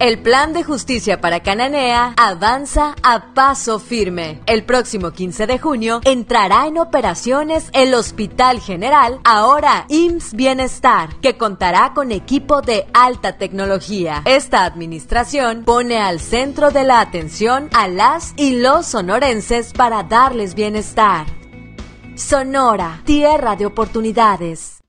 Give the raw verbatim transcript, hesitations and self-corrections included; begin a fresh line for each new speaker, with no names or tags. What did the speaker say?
El plan de justicia para Cananea avanza a paso firme. El próximo quince de junio entrará en operaciones el Hospital General, ahora I M S S Bienestar, que contará con equipo de alta tecnología. Esta administración pone al centro de la atención a las y los sonorenses para darles bienestar. Sonora, tierra de oportunidades.